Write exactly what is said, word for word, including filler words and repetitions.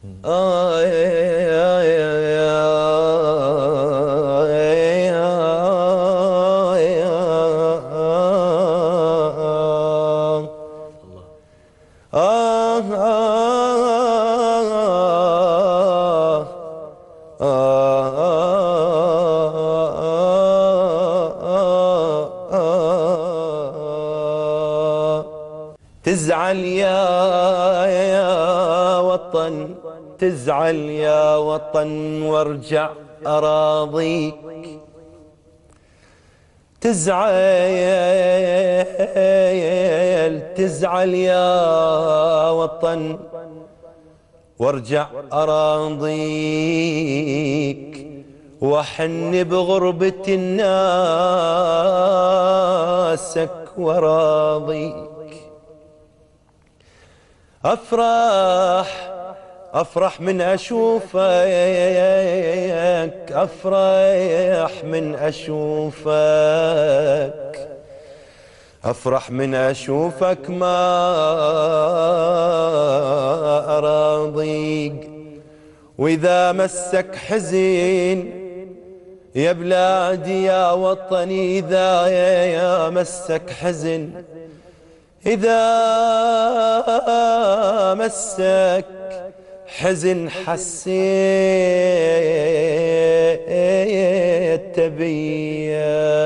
آه يا يا تزعل يا يا وطن، تزعل يا وطن وارجع أراضيك. تزعل تزعل يا وطن وارجع أراضيك، وحن بغربة ناسك وراضيك. أفرح أفرح من أشوفك، أفرح من أشوفك، أفرح من أشوفك ما أراضيك. وإذا مسك حزين يا بلادي يا وطني، إذا يا مسك حزن، إذا مسك حزن حسيت بيا،